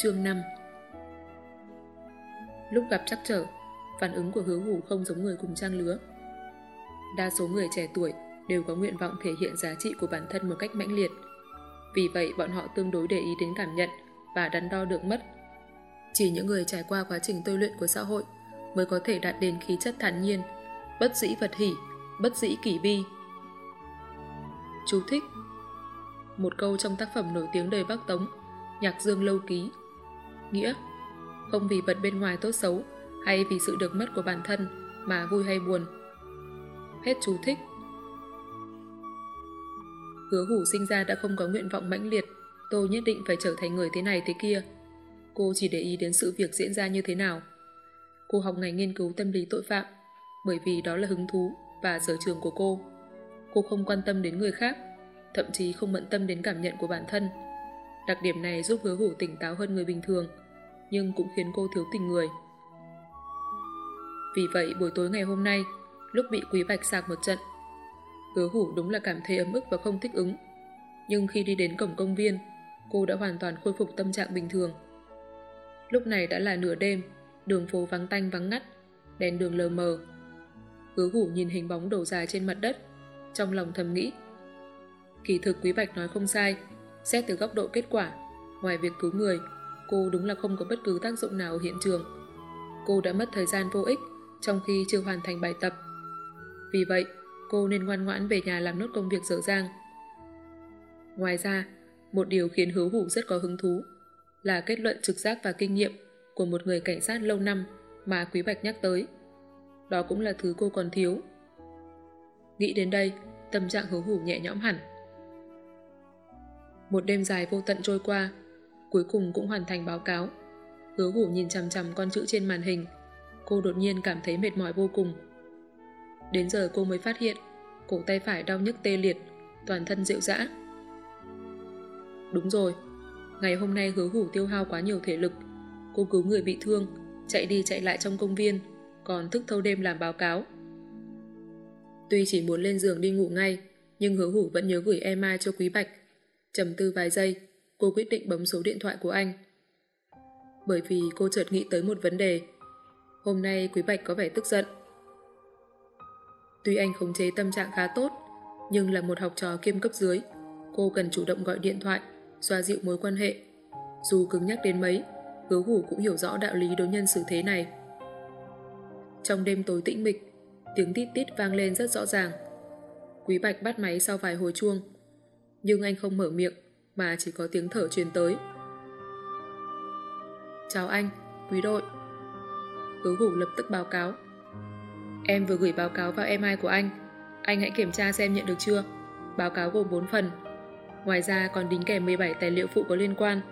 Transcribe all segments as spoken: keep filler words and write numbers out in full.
Chương năm. Lúc gặp trắc trở, phản ứng của Hứa Hủ không giống người cùng trang lứa. Đa số người trẻ tuổi đều có nguyện vọng thể hiện giá trị của bản thân một cách mãnh liệt. Vì vậy bọn họ tương đối để ý đến cảm nhận và đắn đo được mất. Chỉ những người trải qua quá trình tôi luyện của xã hội mới có thể đạt đến khí chất thản nhiên, bất dĩ vật hỷ, bất dĩ kỷ bi. Chú thích: một câu trong tác phẩm nổi tiếng đời Bắc Tống, Nhạc Dương Lâu Ký. Nghĩa: không vì vật bên ngoài tốt xấu hay vì sự được mất của bản thân mà vui hay buồn. Hết chú thích. Hứa Hủ sinh ra đã không có nguyện vọng mãnh liệt, tôi nhất định phải trở thành người thế này thế kia. Cô chỉ để ý đến sự việc diễn ra như thế nào. Cô học ngành nghiên cứu tâm lý tội phạm, bởi vì đó là hứng thú và sở trường của cô. Cô không quan tâm đến người khác, thậm chí không bận tâm đến cảm nhận của bản thân. Đặc điểm này giúp Hứa Hủ tỉnh táo hơn người bình thường, nhưng cũng khiến cô thiếu tình người. Vì vậy buổi tối ngày hôm nay, lúc bị Quý Bạch sạc một trận, Hứa Hủ đúng là cảm thấy ấm ức và không thích ứng. Nhưng khi đi đến cổng công viên, cô đã hoàn toàn khôi phục tâm trạng bình thường. Lúc này đã là nửa đêm, đường phố vắng tanh vắng ngắt, đèn đường lờ mờ. Hứa Hủ nhìn hình bóng đổ dài trên mặt đất, trong lòng thầm nghĩ. Kỳ thực Quý Bạch nói không sai, xét từ góc độ kết quả, ngoài việc cứu người, cô đúng là không có bất cứ tác dụng nào ở hiện trường. Cô đã mất thời gian vô ích trong khi chưa hoàn thành bài tập. Vì vậy, cô nên ngoan ngoãn về nhà làm nốt công việc dở dang. Ngoài ra, một điều khiến Hứa Hủ rất có hứng thú là kết luận trực giác và kinh nghiệm của một người cảnh sát lâu năm mà Quý Bạch nhắc tới. Đó cũng là thứ cô còn thiếu. Nghĩ đến đây, tâm trạng Hứa Hủ nhẹ nhõm hẳn. Một đêm dài vô tận trôi qua, cuối cùng cũng hoàn thành báo cáo. Hứa Hủ nhìn chằm chằm con chữ trên màn hình. Cô đột nhiên cảm thấy mệt mỏi vô cùng. Đến giờ cô mới phát hiện cổ tay phải đau nhức tê liệt, toàn thân rệu rã. Đúng rồi, ngày hôm nay Hứa Hủ tiêu hao quá nhiều thể lực. Cô cứu người bị thương, chạy đi chạy lại trong công viên, còn thức thâu đêm làm báo cáo. Tuy chỉ muốn lên giường đi ngủ ngay, nhưng Hứa Hủ vẫn nhớ gửi email cho Quý Bạch. Trầm tư vài giây, cô quyết định bấm số điện thoại của anh. Bởi vì cô chợt nghĩ tới một vấn đề. Hôm nay Quý Bạch có vẻ tức giận. Tuy anh khống chế tâm trạng khá tốt, nhưng là một học trò kiêm cấp dưới, cô cần chủ động gọi điện thoại, xoa dịu mối quan hệ. Dù cứng nhắc đến mấy, Hứa Hủ cũng hiểu rõ đạo lý đối nhân xử thế này. Trong đêm tối tĩnh mịch, tiếng tít tít vang lên rất rõ ràng. Quý Bạch bắt máy sau vài hồi chuông, nhưng anh không mở miệng mà chỉ có tiếng thở truyền tới. Chào anh, Quý đội. Hứa Hủ lập tức báo cáo. Em vừa gửi báo cáo vào email của anh. Anh hãy kiểm tra xem nhận được chưa. Báo cáo gồm bốn phần. Ngoài ra còn đính kèm mười bảy tài liệu phụ có liên quan.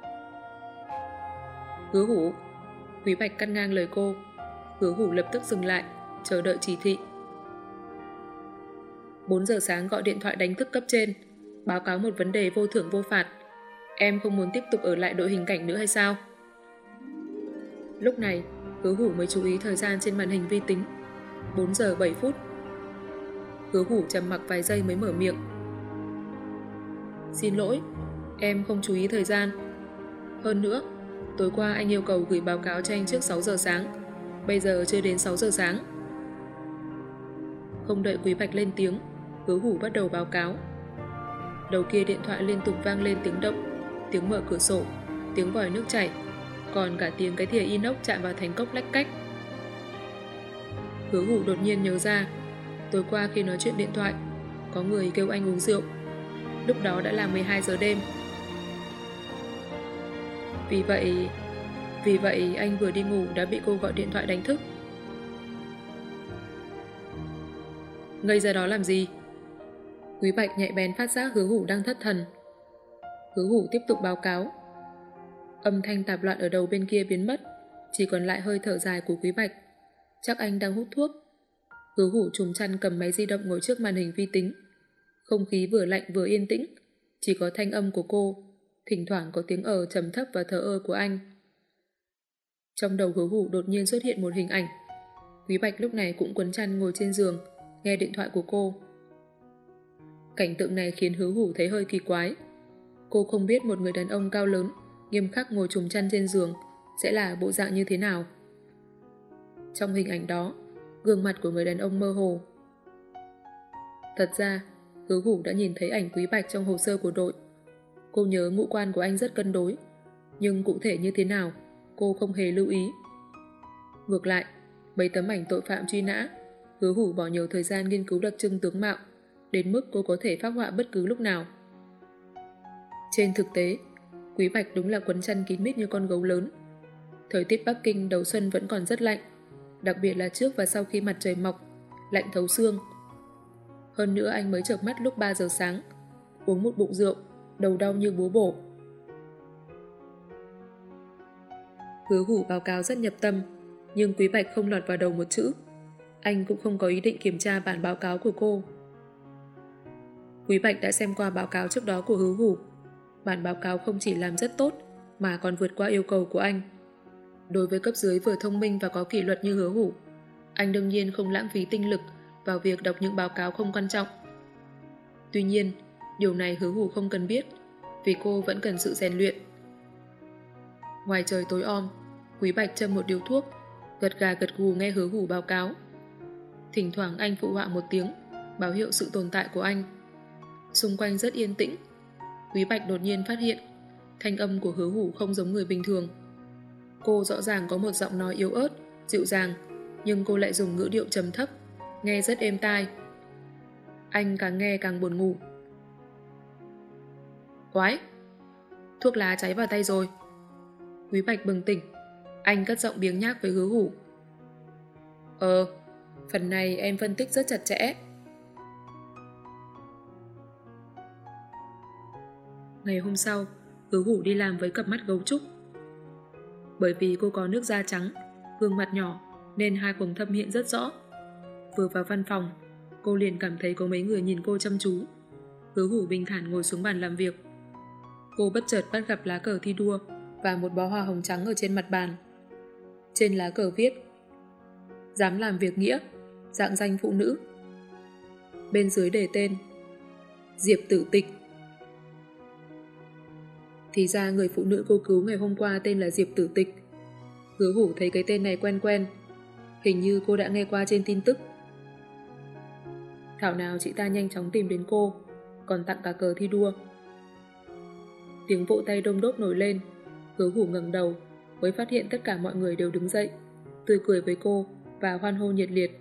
Hứa Hủ. Quý Bạch cắt ngang lời cô. Hứa Hủ lập tức dừng lại, chờ đợi chỉ thị. bốn giờ sáng gọi điện thoại đánh thức cấp trên, báo cáo một vấn đề vô thưởng vô phạt. Em không muốn tiếp tục ở lại đội hình cảnh nữa hay sao? Lúc này, Hứa Hủ mới chú ý thời gian trên màn hình vi tính. bốn giờ bảy phút. Hứa Hủ trầm mặc vài giây mới mở miệng. Xin lỗi, em không chú ý thời gian. Hơn nữa, tối qua anh yêu cầu gửi báo cáo cho anh trước sáu giờ sáng. Bây giờ chưa đến sáu giờ sáng. Không đợi Quý Bạch lên tiếng, Hứa Hủ bắt đầu báo cáo. Đầu kia điện thoại liên tục vang lên tiếng động, tiếng mở cửa sổ, tiếng vòi nước chảy, còn cả tiếng cái thìa inox chạm vào thành cốc lách cách. Hứa Hủ đột nhiên nhớ ra, tối qua khi nói chuyện điện thoại, có người kêu anh uống rượu. Lúc đó đã là mười hai giờ đêm. Vì vậy... Vì vậy anh vừa đi ngủ đã bị cô gọi điện thoại đánh thức. Ngây ra đó làm gì? Quý Bạch nhạy bén phát giác Hứa Hủ đang thất thần. Hứa Hủ tiếp tục báo cáo. Âm thanh tạp loạn ở đầu bên kia biến mất, chỉ còn lại hơi thở dài của Quý Bạch. Chắc anh đang hút thuốc. Hứa Hủ trùm chăn cầm máy di động ngồi trước màn hình vi tính. Không khí vừa lạnh vừa yên tĩnh, chỉ có thanh âm của cô, thỉnh thoảng có tiếng ờ trầm thấp và thở ơ của anh. Trong đầu Hứa Hủ đột nhiên xuất hiện một hình ảnh. Quý Bạch lúc này cũng quấn chăn ngồi trên giường, nghe điện thoại của cô. Cảnh tượng này khiến Hứa Hủ thấy hơi kỳ quái. Cô không biết một người đàn ông cao lớn nghiêm khắc ngồi trùm chăn trên giường sẽ là bộ dạng như thế nào. Trong hình ảnh đó, gương mặt của người đàn ông mơ hồ. Thật ra, Hứa Hủ đã nhìn thấy ảnh Quý Bạch trong hồ sơ của đội. Cô nhớ ngũ quan của anh rất cân đối, nhưng cụ thể như thế nào, cô không hề lưu ý. Ngược lại, mấy tấm ảnh tội phạm truy nã, Hứa Hủ bỏ nhiều thời gian nghiên cứu đặc trưng tướng mạo, đến mức cô có thể phác họa bất cứ lúc nào. Trên thực tế, Quý Bạch đúng là quấn chăn kín mít như con gấu lớn. Thời tiết Bắc Kinh đầu xuân vẫn còn rất lạnh, đặc biệt là trước và sau khi mặt trời mọc, lạnh thấu xương. Hơn nữa anh mới chợp mắt lúc ba giờ sáng, uống một bụng rượu, đầu đau như búa bổ. Hứa Hủ báo cáo rất nhập tâm, nhưng Quý Bạch không lọt vào đầu một chữ. Anh cũng không có ý định kiểm tra bản báo cáo của cô. Quý Bạch đã xem qua báo cáo trước đó của Hứa Hủ. Bản báo cáo không chỉ làm rất tốt, mà còn vượt qua yêu cầu của anh. Đối với cấp dưới vừa thông minh và có kỷ luật như Hứa Hủ, anh đương nhiên không lãng phí tinh lực vào việc đọc những báo cáo không quan trọng. Tuy nhiên, điều này Hứa Hủ không cần biết, vì cô vẫn cần sự rèn luyện. Ngoài trời tối om, Quý Bạch châm một điếu thuốc, gật gà gật gù nghe Hứa Hủ báo cáo. Thỉnh thoảng anh phụ họa một tiếng, báo hiệu sự tồn tại của anh. Xung quanh rất yên tĩnh. Quý Bạch đột nhiên phát hiện thanh âm của Hứa Hủ không giống người bình thường. Cô rõ ràng có một giọng nói yếu ớt, dịu dàng, nhưng cô lại dùng ngữ điệu trầm thấp, nghe rất êm tai. Anh càng nghe càng buồn ngủ. Quái! Thuốc lá cháy vào tay rồi. Quý Bạch bừng tỉnh. Anh cất giọng biếng nhác với Hứa Hủ. Ờ, phần này em phân tích rất chặt chẽ. Ngày hôm sau, Hứa Hủ đi làm với cặp mắt gấu trúc. Bởi vì cô có nước da trắng, gương mặt nhỏ, nên hai quầng thâm hiện rất rõ. Vừa vào văn phòng, cô liền cảm thấy có mấy người nhìn cô chăm chú. Hứa Hủ bình thản ngồi xuống bàn làm việc. Cô bất chợt bắt gặp lá cờ thi đua và một bó hoa hồng trắng ở trên mặt bàn. Trên lá cờ viết: dám làm việc nghĩa, dạng danh phụ nữ. Bên dưới đề tên: Diệp Tử Tịch. Thì ra người phụ nữ cô cứu ngày hôm qua tên là Diệp Tử Tịch. Hứa Hủ thấy cái tên này quen quen, hình như cô đã nghe qua trên tin tức. Thảo nào chị ta nhanh chóng tìm đến cô, còn tặng cả cờ thi đua. Tiếng vỗ tay đông đúc nổi lên. Hứa Hủ ngẩng đầu mới phát hiện tất cả mọi người đều đứng dậy, tươi cười với cô và hoan hô nhiệt liệt.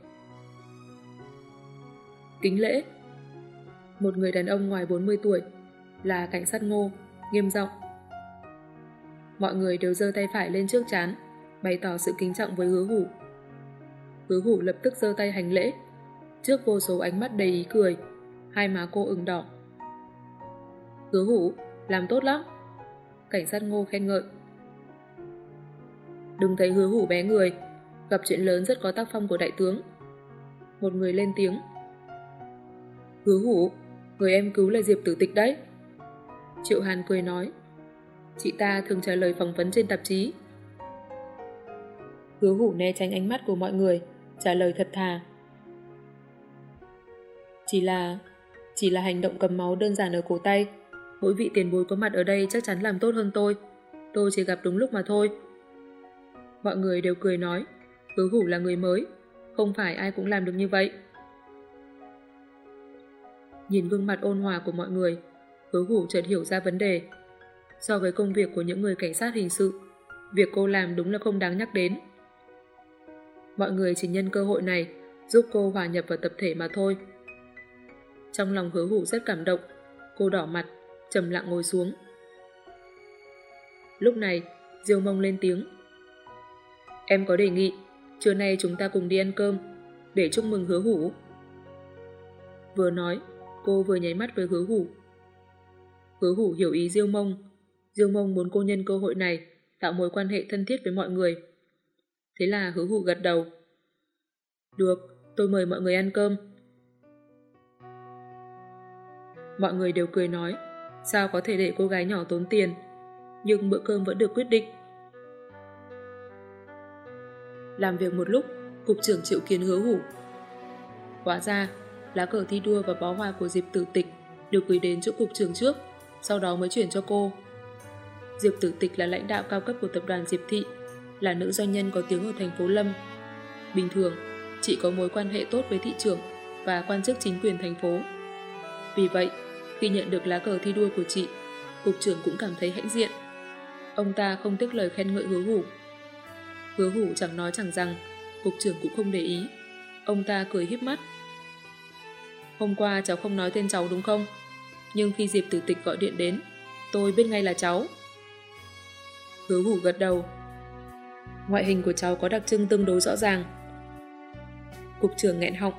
Kính lễ. Một người đàn ông ngoài bốn mươi tuổi, là cảnh sát Ngô, nghiêm giọng. Mọi người đều giơ tay phải lên trước trán, bày tỏ sự kính trọng với Hứa Hủ. Hứa Hủ lập tức giơ tay hành lễ. Trước vô số ánh mắt đầy ý cười, hai má cô ửng đỏ. Hứa Hủ, làm tốt lắm. Cảnh sát Ngô khen ngợi. Đừng thấy Hứa Hủ bé người, gặp chuyện lớn rất có tác phong của đại tướng. Một người lên tiếng. Hứa Hủ, người em cứu là Diệp Tử Tịch đấy. Triệu Hàn cười nói. Chị ta thường trả lời phỏng vấn trên tạp chí. Hứa Hủ né tránh ánh mắt của mọi người, trả lời thật thà. Chỉ là... Chỉ là hành động cầm máu đơn giản ở cổ tay. Mỗi vị tiền bối có mặt ở đây chắc chắn làm tốt hơn tôi. Tôi chỉ gặp đúng lúc mà thôi. Mọi người đều cười nói. Hứa Hủ là người mới, không phải ai cũng làm được như vậy. Nhìn gương mặt ôn hòa của mọi người, Hứa Hủ chợt hiểu ra vấn đề. So với công việc của những người cảnh sát hình sự, việc cô làm đúng là không đáng nhắc đến. Mọi người chỉ nhân cơ hội này giúp cô hòa nhập vào tập thể mà thôi. Trong lòng Hứa Hủ rất cảm động, cô đỏ mặt, trầm lặng ngồi xuống. Lúc này, Diêu Mông lên tiếng. Em có đề nghị, trưa nay chúng ta cùng đi ăn cơm, để chúc mừng Hứa Hủ. Vừa nói, cô vừa nháy mắt với Hứa Hủ. Hứa Hủ hiểu ý Diêu Mông. Diêu Mông muốn cô nhân cơ hội này tạo mối quan hệ thân thiết với mọi người. Thế là Hứa Hủ gật đầu. Được, tôi mời mọi người ăn cơm. Mọi người đều cười nói, sao có thể để cô gái nhỏ tốn tiền, nhưng bữa cơm vẫn được quyết định. Làm việc một lúc, cục trưởng triệu kiến Hứa Hủ. Hóa ra, lá cờ thi đua và bó hoa của Diệp Tử Tịch được gửi đến chỗ cục trưởng trước, sau đó mới chuyển cho cô. Diệp Tử Tịch là lãnh đạo cao cấp của tập đoàn Diệp Thị, là nữ doanh nhân có tiếng ở thành phố Lâm. Bình thường, chị có mối quan hệ tốt với thị trưởng và quan chức chính quyền thành phố. Vì vậy, khi nhận được lá cờ thi đua của chị, cục trưởng cũng cảm thấy hãnh diện. Ông ta không tiếc lời khen ngợi Hứa Hủ. Hứa Hủ chẳng nói chẳng rằng, cục trưởng cũng không để ý. Ông ta cười híp mắt. Hôm qua cháu không nói tên cháu đúng không? Nhưng khi Diệp Tử Tịch gọi điện đến, tôi biết ngay là cháu. Hứa Hủ gật đầu. Ngoại hình của cháu có đặc trưng tương đối rõ ràng. Cục trưởng nghẹn họng.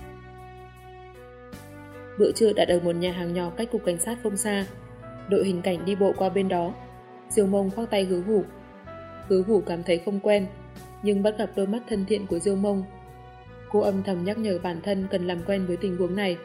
Bữa trưa đặt ở một nhà hàng nhỏ cách cục cảnh sát không xa. Đội hình cảnh đi bộ qua bên đó. Diêu Mông khoác tay Hứa Hủ. Hứa Hủ cảm thấy không quen, nhưng bắt gặp đôi mắt thân thiện của Diêu Mông. Cô âm thầm nhắc nhở bản thân cần làm quen với tình huống này.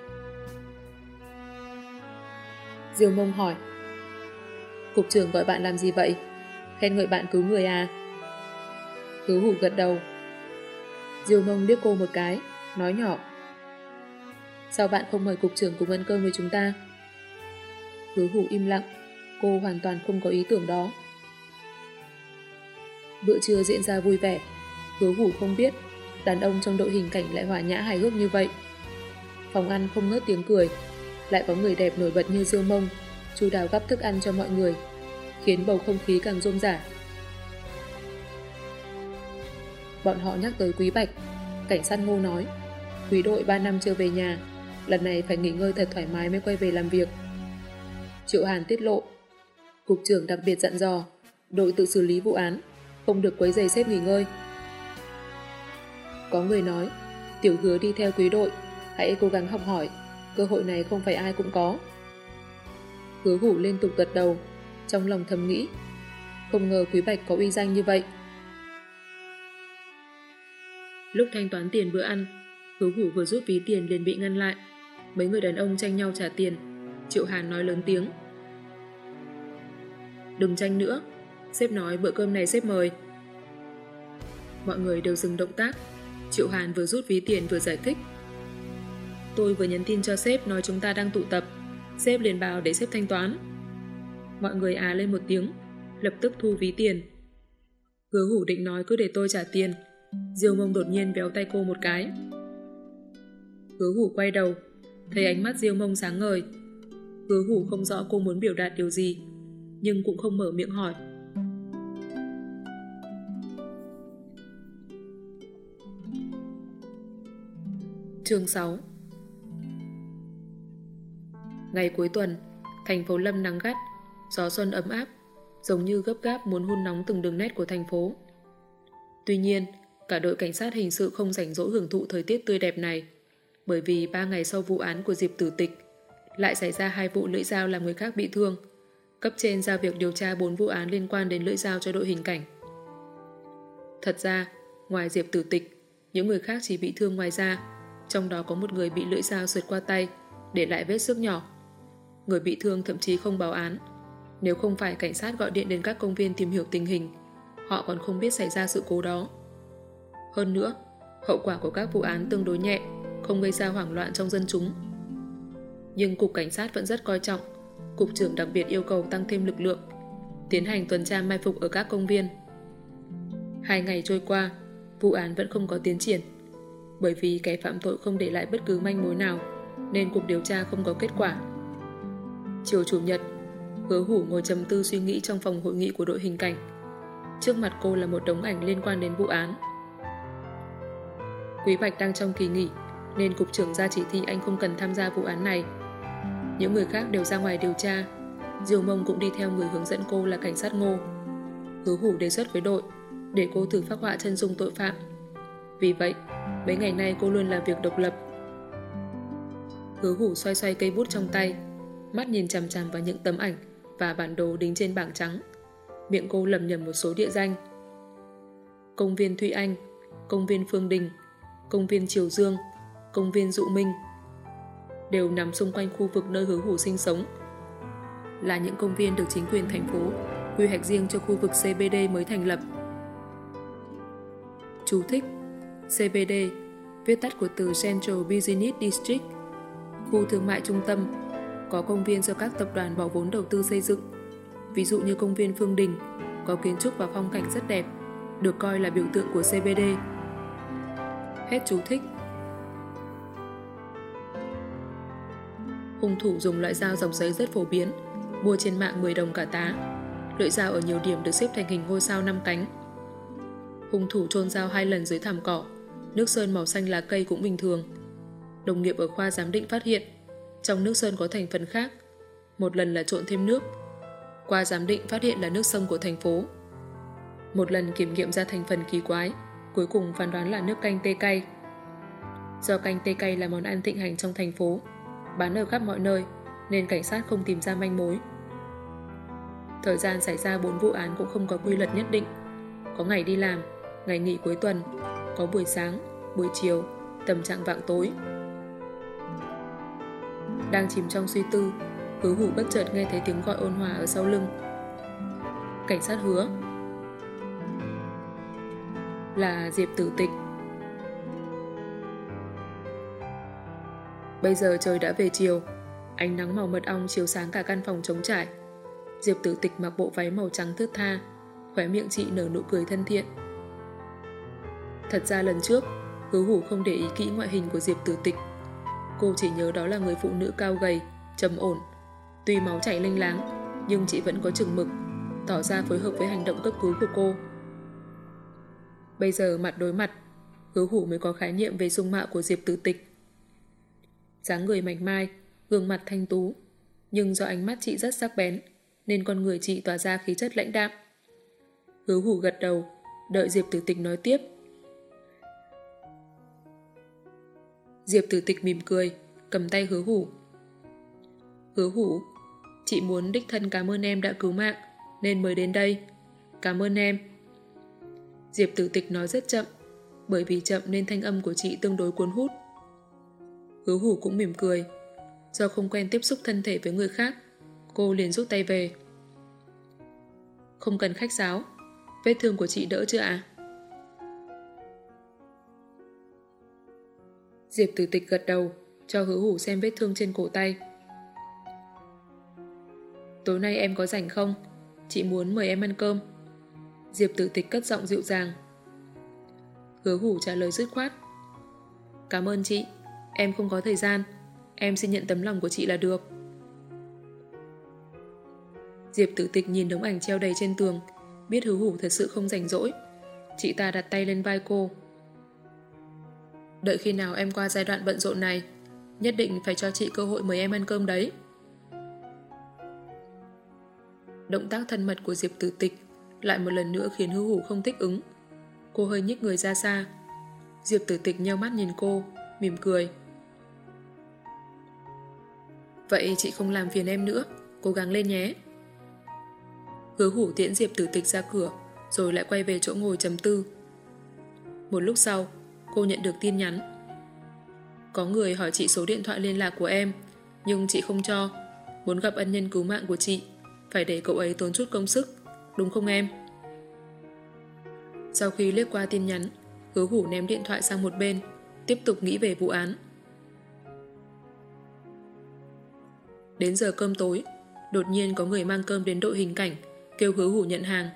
Diêu Mông hỏi. Cục trưởng gọi bạn làm gì vậy? Khen ngợi bạn cứu người à? Hứa Hủ gật đầu. Diêu Mông liếc cô một cái, nói nhỏ. Sao bạn không mời cục trưởng cùng ăn cơm với chúng ta? Hứa Hủ im lặng, cô hoàn toàn không có ý tưởng đó. Bữa trưa diễn ra vui vẻ. Hứa Hủ không biết đàn ông trong đội hình cảnh lại hòa nhã hài hước như vậy. Phòng ăn không ngớt tiếng cười, lại có người đẹp nổi bật như Diêu Mông chu đáo gắp thức ăn cho mọi người, khiến bầu không khí càng rôm rả. Bọn họ nhắc tới Quý Bạch. Cảnh sát Ngô nói, Quý đội ba năm chưa về nhà, lần này phải nghỉ ngơi thật thoải mái mới quay về làm việc. Triệu Hàn tiết lộ, cục trưởng đặc biệt dặn dò đội tự xử lý vụ án, không được quấy rầy sếp nghỉ ngơi. Có người nói, Tiểu Hứa đi theo Quý đội, hãy cố gắng học hỏi, cơ hội này không phải ai cũng có. Hứa Hủ liên tục gật đầu, trong lòng thầm nghĩ, không ngờ Quý Bạch có uy danh như vậy. Lúc thanh toán tiền bữa ăn, Hứa Hủ vừa rút ví tiền liền bị ngăn lại. Mấy người đàn ông tranh nhau trả tiền. Triệu Hàn nói lớn tiếng. Đừng tranh nữa, sếp nói bữa cơm này sếp mời. Mọi người đều dừng động tác. Triệu Hàn vừa rút ví tiền vừa giải thích. Tôi vừa nhắn tin cho sếp nói chúng ta đang tụ tập. Sếp liền bảo để sếp thanh toán. Mọi người à lên một tiếng, lập tức thu ví tiền. Hứa Hủ định nói cứ để tôi trả tiền. Diêu Mông đột nhiên véo tay cô một cái. Hứa Hủ quay đầu, thấy ánh mắt Diêu Mông sáng ngời. Hứa Hủ không rõ cô muốn biểu đạt điều gì, nhưng cũng không mở miệng hỏi. Chương sáu. Ngày cuối tuần, thành phố Lâm nắng gắt, gió xuân ấm áp, giống như gấp gáp muốn hun nóng từng đường nét của thành phố. Tuy nhiên, cả đội cảnh sát hình sự không rảnh rỗi hưởng thụ thời tiết tươi đẹp này, bởi vì ba ngày sau vụ án của Diệp Tử Tịch, lại xảy ra hai vụ lưỡi dao làm người khác bị thương. Cấp trên giao việc điều tra bốn vụ án liên quan đến lưỡi dao cho đội hình cảnh. Thật ra, ngoài Diệp Tử Tịch, những người khác chỉ bị thương ngoài da, trong đó có một người bị lưỡi dao sượt qua tay, để lại vết xước nhỏ. Người bị thương thậm chí không báo án. Nếu không phải cảnh sát gọi điện đến các công viên tìm hiểu tình hình, họ còn không biết xảy ra sự cố đó. Hơn nữa, hậu quả của các vụ án tương đối nhẹ, không gây ra hoảng loạn trong dân chúng. Nhưng Cục Cảnh sát vẫn rất coi trọng. Cục trưởng đặc biệt yêu cầu tăng thêm lực lượng, tiến hành tuần tra mai phục ở các công viên. Hai ngày trôi qua, vụ án vẫn không có tiến triển. Bởi vì kẻ phạm tội không để lại bất cứ manh mối nào, nên cuộc điều tra không có kết quả. Chiều Chủ nhật, Hứa Hủ ngồi trầm tư suy nghĩ trong phòng hội nghị của đội hình cảnh. Trước mặt cô là một đống ảnh liên quan đến vụ án. Quý Bạch đang trong kỳ nghỉ, nên cục trưởng ra chỉ thị anh không cần tham gia vụ án này. Những người khác đều ra ngoài điều tra. Diêu Mông cũng đi theo người hướng dẫn cô là cảnh sát Ngô. Hứa Hủ đề xuất với đội để cô thử phác họa chân dung tội phạm. Vì vậy, mấy ngày nay cô luôn làm việc độc lập. Hứa Hủ xoay xoay cây bút trong tay, mắt nhìn chằm chằm vào những tấm ảnh và bản đồ đính trên bảng trắng. Miệng cô lẩm nhẩm một số địa danh. Công viên Thụy Anh, công viên Phương Đình, công viên Triều Dương, công viên Dụ Minh đều nằm xung quanh khu vực nơi Hứa Hủ sinh sống. Là những công viên được chính quyền thành phố quy hoạch riêng cho khu vực xê bê đê mới thành lập. Chú thích: xê bê đê, viết tắt của từ Central Business District, khu thương mại trung tâm, có công viên do các tập đoàn bỏ vốn đầu tư xây dựng. Ví dụ như công viên Phương Đình, có kiến trúc và phong cảnh rất đẹp, được coi là biểu tượng của xê bê đê. Hết chú thích. Hung thủ dùng loại dao dọc giấy rất phổ biến, mua trên mạng mười đồng cả tá. Lưỡi dao ở nhiều điểm được xếp thành hình ngôi sao năm cánh. Hung thủ chôn dao hai lần dưới thảm cỏ, nước sơn màu xanh lá cây cũng bình thường. Đồng nghiệp ở khoa giám định phát hiện, trong nước sơn có thành phần khác. Một lần là trộn thêm nước. Qua giám định phát hiện là nước sông của thành phố. Một lần kiểm nghiệm ra thành phần kỳ quái, cuối cùng phán đoán là nước canh tê cay. Do canh tê cay là món ăn thịnh hành trong thành phố, bán ở khắp mọi nơi, nên cảnh sát không tìm ra manh mối. Thời gian xảy ra bốn vụ án cũng không có quy luật nhất định. Có ngày đi làm, ngày nghỉ cuối tuần, có buổi sáng, buổi chiều, tầm trạng vạng tối. Đang chìm trong suy tư, Hứa Hủ bất chợt nghe thấy tiếng gọi ôn hòa ở sau lưng. Cảnh sát Hứa. Là Diệp Tử Tịch. Bây giờ trời đã về chiều, ánh nắng màu mật ong chiếu sáng cả căn phòng trống trải. Diệp Tử Tịch mặc bộ váy màu trắng thướt tha, khóe miệng chị nở nụ cười thân thiện. Thật ra lần trước, Hứa Hủ không để ý kỹ ngoại hình của Diệp Tử Tịch. Cô chỉ nhớ đó là người phụ nữ cao gầy, trầm ổn. Tuy máu chảy lênh láng, nhưng chị vẫn có chừng mực, tỏ ra phối hợp với hành động cấp cứu của cô. Bây giờ mặt đối mặt, Hứa Hủ mới có khái niệm về dung mạo của Diệp Tử Tịch. Dáng người mảnh mai, gương mặt thanh tú, nhưng do ánh mắt chị rất sắc bén, nên con người chị tỏa ra khí chất lãnh đạm. Hứa Hủ gật đầu, đợi Diệp Tử Tịch nói tiếp. Diệp Tử Tịch mỉm cười, cầm tay Hứa Hủ. Hứa Hủ, chị muốn đích thân cảm ơn em đã cứu mạng, nên mới đến đây. Cảm ơn em. Diệp Tử Tịch nói rất chậm, bởi vì chậm nên thanh âm của chị tương đối cuốn hút. Hứa Hủ cũng mỉm cười. Do không quen tiếp xúc thân thể với người khác, cô liền rút tay về. Không cần khách sáo, vết thương của chị đỡ chưa ạ? Diệp Tử Tịch gật đầu, cho Hứa Hủ xem vết thương trên cổ tay. Tối nay em có rảnh không? Chị muốn mời em ăn cơm. Diệp Tử Tịch cất giọng dịu dàng. Hứa Hủ trả lời dứt khoát. Cảm ơn chị, em không có thời gian. Em xin nhận tấm lòng của chị là được. Diệp Tử Tịch nhìn đống ảnh treo đầy trên tường, biết Hứa Hủ thật sự không rảnh rỗi. Chị ta đặt tay lên vai cô. Đợi khi nào em qua giai đoạn bận rộn này, nhất định phải cho chị cơ hội mời em ăn cơm đấy. Động tác thân mật của Diệp Tử Tịch lại một lần nữa khiến Hứa Hủ không thích ứng. Cô hơi nhích người ra xa. Diệp Tử Tịch nheo mắt nhìn cô, mỉm cười. Vậy chị không làm phiền em nữa, cố gắng lên nhé. Hứa Hủ tiễn Diệp Tử Tịch ra cửa, rồi lại quay về chỗ ngồi trầm tư. Một lúc sau, cô nhận được tin nhắn. Có người hỏi chị số điện thoại liên lạc của em, nhưng chị không cho. Muốn gặp ân nhân cứu mạng của chị, phải để cậu ấy tốn chút công sức, đúng không em? Sau khi liếc qua tin nhắn, Hứa Hủ ném điện thoại sang một bên, tiếp tục nghĩ về vụ án. Đến giờ cơm tối, đột nhiên có người mang cơm đến đội hình cảnh, kêu Hứa Hủ nhận hàng.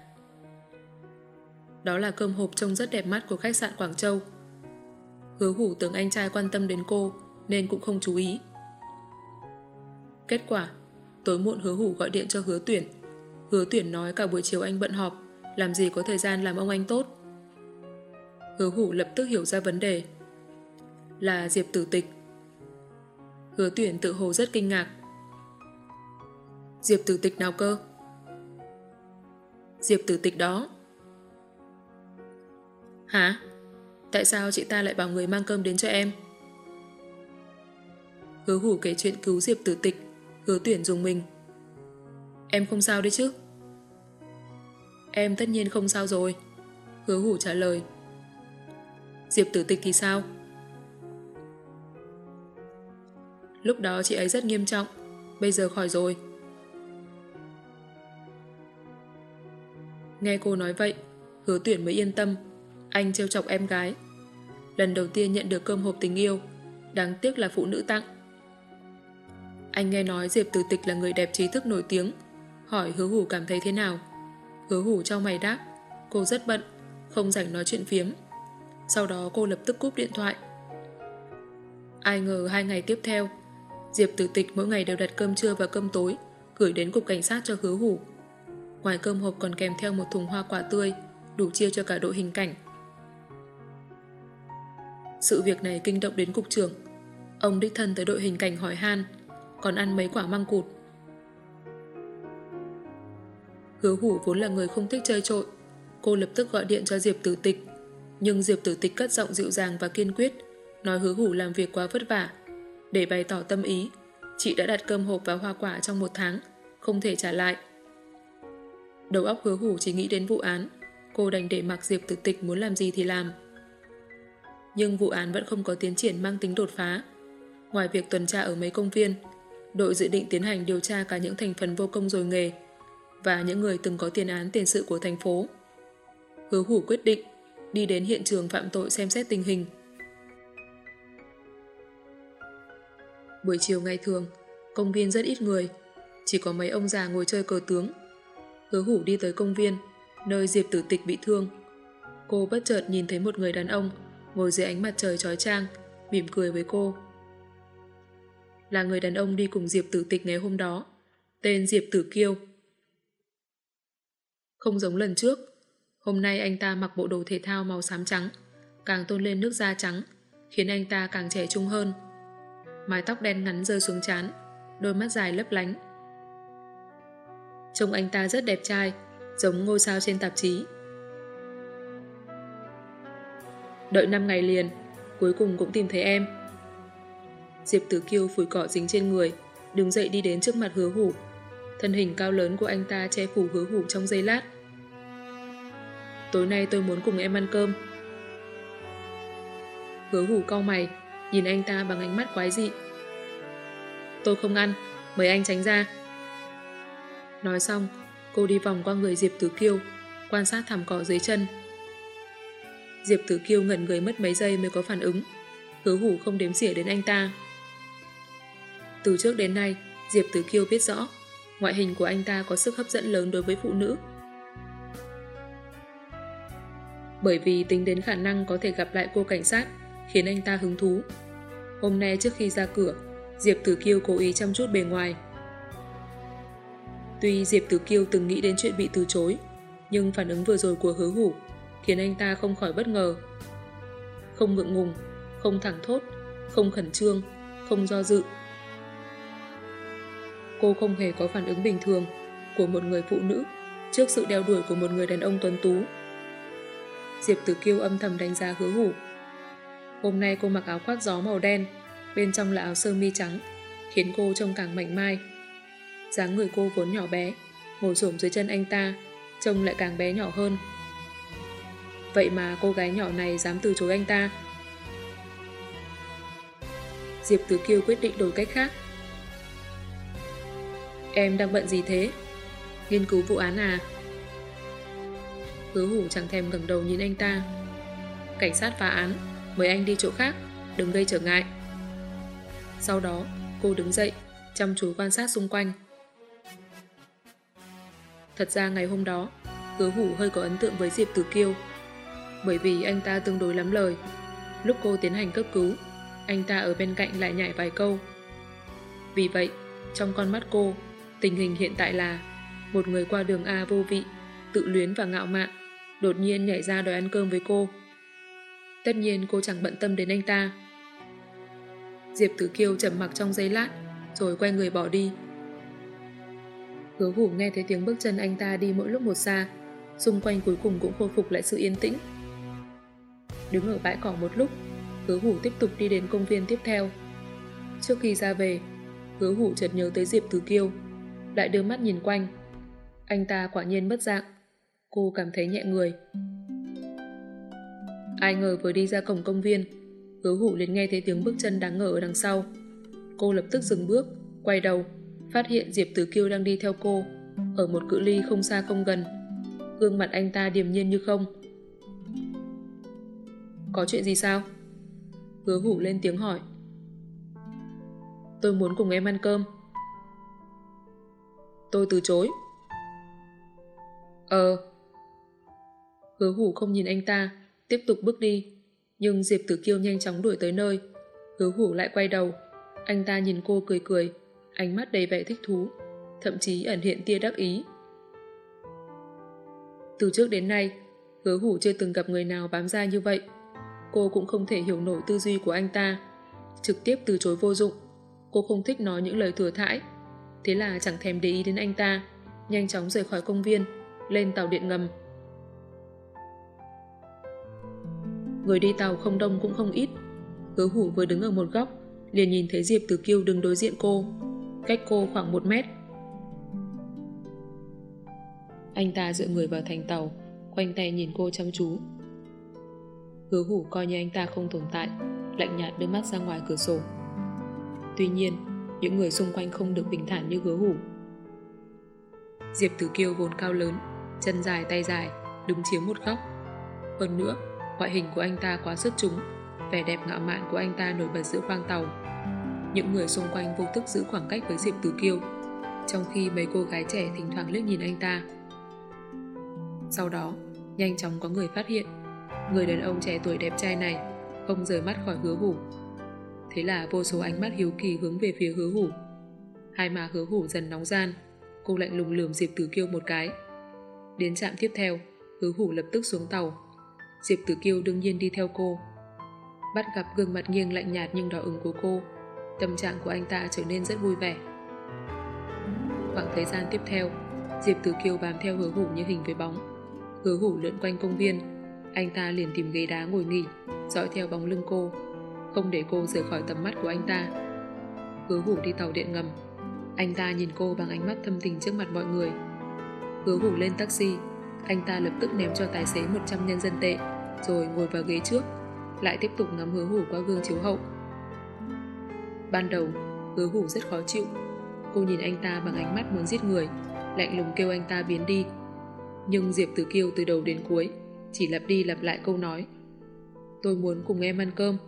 Đó là cơm hộp trông rất đẹp mắt của khách sạn Quảng Châu. Hứa Hủ tưởng anh trai quan tâm đến cô, nên cũng không chú ý. Kết quả, tối muộn Hứa Hủ gọi điện cho Hứa Tuyển. Hứa Tuyển nói cả buổi chiều anh bận họp, làm gì có thời gian làm ông anh tốt. Hứa Hủ lập tức hiểu ra vấn đề. Là Diệp Tử Tịch. Hứa Tuyển tự hồ rất kinh ngạc. Diệp Tử Tịch nào cơ? Diệp Tử Tịch đó. Hả? Tại sao chị ta lại bảo người mang cơm đến cho em? Hứa Hủ kể chuyện cứu Diệp Tử Tịch. Hứa Tuyển dùng mình. Em không sao đấy chứ? Em tất nhiên không sao rồi. Hứa Hủ trả lời. Diệp Tử Tịch thì sao? Lúc đó chị ấy rất nghiêm trọng, bây giờ khỏi rồi. Nghe cô nói vậy, Hứa Tuyển mới yên tâm. Anh trêu chọc em gái. Lần đầu tiên nhận được cơm hộp tình yêu, đáng tiếc là phụ nữ tặng. Anh nghe nói Diệp Tử Tịch là người đẹp trí thức nổi tiếng, hỏi Hứa Hủ cảm thấy thế nào. Hứa Hủ chau mày đáp, cô rất bận, không rảnh nói chuyện phiếm. Sau đó cô lập tức cúp điện thoại. Ai ngờ hai ngày tiếp theo, Diệp Tử Tịch mỗi ngày đều đặt cơm trưa và cơm tối gửi đến cục cảnh sát cho Hứa Hủ. Ngoài cơm hộp còn kèm theo một thùng hoa quả tươi, đủ chia cho cả đội hình cảnh. Sự việc này kinh động đến cục trưởng. Ông đích thân tới đội hình cảnh hỏi han, còn ăn mấy quả măng cụt. Hứa Hủ vốn là người không thích chơi trội. Cô lập tức gọi điện cho Diệp Tử Tịch. Nhưng Diệp Tử Tịch cất giọng dịu dàng và kiên quyết, nói Hứa Hủ làm việc quá vất vả. Để bày tỏ tâm ý, chị đã đặt cơm hộp và hoa quả trong một tháng, không thể trả lại. Đầu óc Hứa Hủ chỉ nghĩ đến vụ án. Cô đành để mặc Diệp Tử Tịch muốn làm gì thì làm. Nhưng vụ án vẫn không có tiến triển mang tính đột phá. Ngoài việc tuần tra ở mấy công viên, đội dự định tiến hành điều tra cả những thành phần vô công rồi nghề và những người từng có tiền án tiền sự của thành phố. Hứa Hủ quyết định đi đến hiện trường phạm tội xem xét tình hình. Buổi chiều ngày thường, công viên rất ít người, chỉ có mấy ông già ngồi chơi cờ tướng. Hứa Hủ đi tới công viên, nơi Diệp Tử Tịch bị thương. Cô bất chợt nhìn thấy một người đàn ông ngồi dưới ánh mặt trời chói chang, mỉm cười với cô. Là người đàn ông đi cùng Diệp Tử Tịch ngày hôm đó, tên Diệp Tử Kiêu. Không giống lần trước, hôm nay anh ta mặc bộ đồ thể thao màu xám trắng, càng tôn lên nước da trắng, khiến anh ta càng trẻ trung hơn. Mái tóc đen ngắn rơi xuống trán, đôi mắt dài lấp lánh. Trông anh ta rất đẹp trai, giống ngôi sao trên tạp chí. Đợi năm ngày liền, cuối cùng cũng tìm thấy em. Diệp Tử Kiêu phủi cỏ dính trên người, đứng dậy đi đến trước mặt Hứa Hủ. Thân hình cao lớn của anh ta che phủ Hứa Hủ trong giây lát. Tối nay tôi muốn cùng em ăn cơm. Hứa Hủ cau mày, nhìn anh ta bằng ánh mắt quái dị. Tôi không ăn, mời anh tránh ra. Nói xong, cô đi vòng qua người Diệp Tử Kiêu, quan sát thảm cỏ dưới chân. Diệp Tử Kiêu ngẩn người mất mấy giây mới có phản ứng. Hứa Hủ không đếm xỉa đến anh ta. Từ trước đến nay, Diệp Tử Kiêu biết rõ ngoại hình của anh ta có sức hấp dẫn lớn đối với phụ nữ. Bởi vì tính đến khả năng có thể gặp lại cô cảnh sát khiến anh ta hứng thú. Hôm nay trước khi ra cửa, Diệp Tử Kiêu cố ý chăm chút bề ngoài. Tuy Diệp Tử Kiêu từng nghĩ đến chuyện bị từ chối, nhưng phản ứng vừa rồi của Hứa Hủ khiến anh ta không khỏi bất ngờ. Không ngượng ngùng, không thẳng thốt, không khẩn trương, không do dự. Cô không hề có phản ứng bình thường của một người phụ nữ trước sự đeo đuổi của một người đàn ông tuấn tú. Diệp Tử Kiêu âm thầm đánh giá Hứa Hủ. Hôm nay cô mặc áo khoác gió màu đen, bên trong là áo sơ mi trắng, khiến cô trông càng mảnh mai. Dáng người cô vốn nhỏ bé, ngồi xổm dưới chân anh ta, trông lại càng bé nhỏ hơn. Vậy mà cô gái nhỏ này dám từ chối anh ta. Diệp Tử Kiêu quyết định đổi cách khác. Em đang bận gì thế? Nghiên cứu vụ án à? Hứa Hủ chẳng thèm ngẩng đầu nhìn anh ta. Cảnh sát phá án, mời anh đi chỗ khác, đừng gây trở ngại. Sau đó, cô đứng dậy, chăm chú quan sát xung quanh. Thật ra ngày hôm đó, Hứa Hủ hơi có ấn tượng với Diệp Tử Kiêu, bởi vì anh ta tương đối lắm lời. Lúc cô tiến hành cấp cứu, anh ta ở bên cạnh lại nhảy vài câu. Vì vậy, trong con mắt cô, tình hình hiện tại là một người qua đường A vô vị, tự luyến và ngạo mạn, đột nhiên nhảy ra đòi ăn cơm với cô. Tất nhiên cô chẳng bận tâm đến anh ta. Diệp Tử Kiêu trầm mặc trong giây lát, rồi quay người bỏ đi. Hứa Hủ nghe thấy tiếng bước chân anh ta đi mỗi lúc một xa, xung quanh cuối cùng cũng khôi phục lại sự yên tĩnh. Đứng ở bãi cỏ một lúc, Hứa Hủ tiếp tục đi đến công viên tiếp theo. Trước khi ra về, Hứa Hủ chợt nhớ tới Diệp Tử Kiêu, lại đưa mắt nhìn quanh. Anh ta quả nhiên mất dạng. Cô cảm thấy nhẹ người. Ai ngờ vừa đi ra cổng công viên, Hứa Hủ liền nghe thấy tiếng bước chân đáng ngờ ở đằng sau. Cô lập tức dừng bước, quay đầu, phát hiện Diệp Tử Kiêu đang đi theo cô, ở một cự ly không xa không gần. Gương mặt anh ta điềm nhiên như không. Có chuyện gì sao? Hứa Hủ lên tiếng hỏi. Tôi muốn cùng em ăn cơm. Tôi từ chối, Ờ. Hứa Hủ không nhìn anh ta, tiếp tục bước đi. Nhưng Diệp Tử Kiêu nhanh chóng đuổi tới nơi. Hứa Hủ lại quay đầu. Anh ta nhìn cô cười cười, ánh mắt đầy vẻ thích thú, thậm chí ẩn hiện tia đắc ý. Từ trước đến nay, Hứa Hủ chưa từng gặp người nào bám dai như vậy. Cô cũng không thể hiểu nổi tư duy của anh ta. Trực tiếp từ chối vô dụng. Cô không thích nói những lời thừa thãi. Thế là chẳng thèm để ý đến anh ta, nhanh chóng rời khỏi công viên, lên tàu điện ngầm. Người đi tàu không đông cũng không ít. Hứa Hủ vừa đứng ở một góc, liền nhìn thấy Diệp Tử Kiêu đứng đối diện cô, cách cô khoảng một mét. Anh ta dựa người vào thành tàu, khoanh tay nhìn cô chăm chú. Hứa Hủ coi như anh ta không tồn tại, lạnh nhạt đưa mắt ra ngoài cửa sổ. Tuy nhiên, những người xung quanh không được bình thản như Hứa Hủ. Diệp Tử Kiêu vốn cao lớn, chân dài tay dài, đứng chiếm một góc. Hơn nữa, ngoại hình của anh ta quá xuất chúng, vẻ đẹp ngạo mạn của anh ta nổi bật giữa khoang tàu. Những người xung quanh vô thức giữ khoảng cách với Diệp Tử Kiêu, trong khi mấy cô gái trẻ thỉnh thoảng liếc nhìn anh ta. Sau đó, nhanh chóng có người phát hiện, người đàn ông trẻ tuổi đẹp trai này không rời mắt khỏi Hứa Hủ. Thế là vô số ánh mắt hiếu kỳ hướng về phía Hứa Hủ. Hai má Hứa Hủ dần nóng gian, cô lạnh lùng lườm Diệp Tử Kiêu một cái. Đến trạm tiếp theo, Hứa Hủ lập tức xuống tàu. Diệp Tử Kiêu đương nhiên đi theo cô. Bắt gặp gương mặt nghiêng lạnh nhạt nhưng đỏ ửng của cô, tâm trạng của anh ta trở nên rất vui vẻ. Khoảng thời gian tiếp theo, Diệp Tử Kiêu bám theo Hứa Hủ như hình với bóng. Hứa Hủ lượn quanh công viên, anh ta liền tìm ghế đá ngồi nghỉ, dõi theo bóng lưng cô, không để cô rời khỏi tầm mắt của anh ta. Hứa Hủ đi tàu điện ngầm, anh ta nhìn cô bằng ánh mắt thâm tình trước mặt mọi người. Hứa Hủ lên taxi, anh ta lập tức ném cho tài xế một trăm nhân dân tệ, rồi ngồi vào ghế trước, lại tiếp tục ngắm Hứa Hủ qua gương chiếu hậu. Ban đầu, Hứa Hủ rất khó chịu. Cô nhìn anh ta bằng ánh mắt muốn giết người, lạnh lùng kêu anh ta biến đi. Nhưng Diệp Tử Kiêu từ đầu đến cuối chỉ lặp đi lặp lại câu nói: "Tôi muốn cùng em ăn cơm."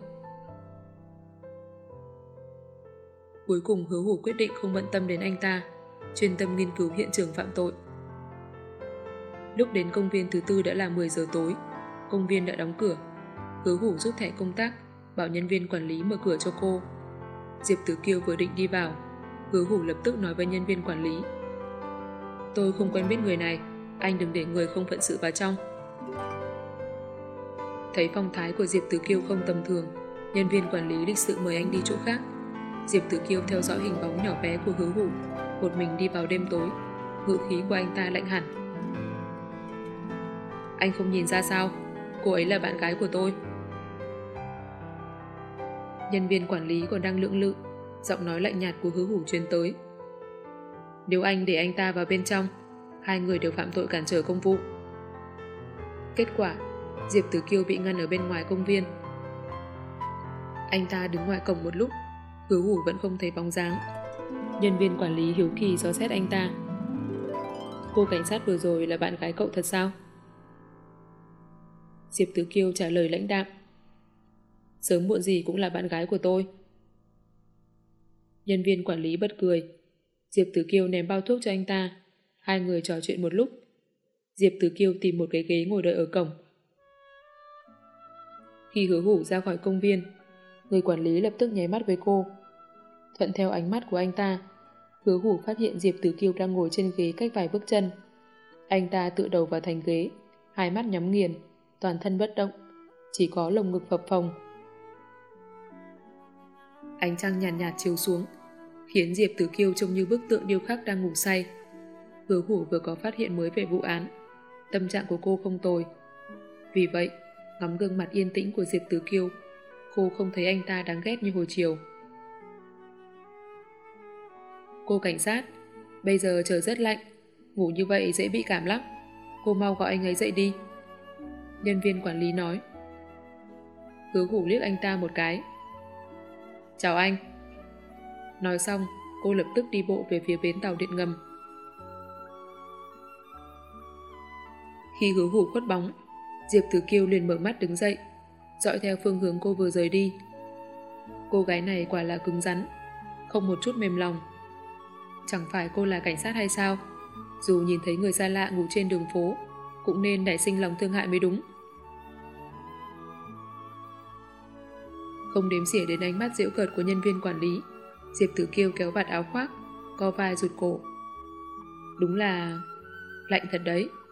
Cuối cùng Hứa Hủ quyết định không bận tâm đến anh ta, chuyên tâm nghiên cứu hiện trường phạm tội. Lúc đến công viên thứ tư đã là mười giờ tối, công viên đã đóng cửa. Hứa Hủ rút thẻ công tác, bảo nhân viên quản lý mở cửa cho cô. Diệp Tử Kiêu vừa định đi vào, Hứa Hủ lập tức nói với nhân viên quản lý: "Tôi không quen biết người này, anh đừng để người không phận sự vào trong." Thấy phong thái của Diệp Tử Kiêu không tầm thường, nhân viên quản lý lịch sự mời anh đi chỗ khác. Diệp Tử Kiêu theo dõi hình bóng nhỏ bé của Hứa Hủ, một mình đi vào đêm tối. Ngữ khí của anh ta lạnh hẳn: "Anh không nhìn ra sao? Cô ấy là bạn gái của tôi." Nhân viên quản lý còn đang lưỡng lự, giọng nói lạnh nhạt của Hứa Hủ truyền tới: "Nếu anh để anh ta vào bên trong, hai người đều phạm tội cản trở công vụ." Kết quả, Diệp Tử Kiêu bị ngăn ở bên ngoài công viên. Anh ta đứng ngoài cổng một lúc, Hứa Hủ vẫn không thấy bóng dáng. Nhân viên quản lý hiếu kỳ dò xét anh ta: "Cô cảnh sát vừa rồi là bạn gái cậu thật sao?" Diệp Tử Kiêu trả lời lãnh đạm: "Sớm muộn gì cũng là bạn gái của tôi." Nhân viên quản lý bật cười. Diệp Tử Kiêu ném bao thuốc cho anh ta. Hai người trò chuyện một lúc. Diệp Tử Kiêu tìm một cái ghế ngồi đợi ở cổng. Khi Hứa Hủ ra khỏi công viên, người quản lý lập tức nháy mắt với cô. Thuận theo ánh mắt của anh ta, Hứa Hủ phát hiện Diệp Tử Kiêu đang ngồi trên ghế cách vài bước chân. Anh ta tựa đầu vào thành ghế, hai mắt nhắm nghiền, toàn thân bất động, chỉ có lồng ngực phập phồng. Ánh trăng nhàn nhạt, nhạt chiếu xuống, khiến Diệp Tử Kiêu trông như bức tượng điêu khắc đang ngủ say. Hứa Hủ vừa có phát hiện mới về vụ án, tâm trạng của cô không tồi. Vì vậy, ngắm gương mặt yên tĩnh của Diệp Tử Kiêu, cô không thấy anh ta đáng ghét như hồi chiều. "Cô cảnh sát, bây giờ trời rất lạnh, ngủ như vậy dễ bị cảm lắm. Cô mau gọi anh ấy dậy đi." Nhân viên quản lý nói. Hứa Hủ liếc anh ta một cái. "Chào anh." Nói xong, cô lập tức đi bộ về phía bến tàu điện ngầm. Khi Hứa Hủ khuất bóng, Diệp Tử Kiêu liền mở mắt đứng dậy, dõi theo phương hướng cô vừa rời đi. Cô gái này quả là cứng rắn, không một chút mềm lòng. Chẳng phải cô là cảnh sát hay sao? Dù nhìn thấy người xa lạ ngủ trên đường phố, cũng nên nảy sinh lòng thương hại mới đúng. Không đếm xỉa đến ánh mắt giễu cợt của nhân viên quản lý, Diệp Tử Kiêu kéo vạt áo khoác, co vai rụt cổ. Đúng là lạnh thật đấy.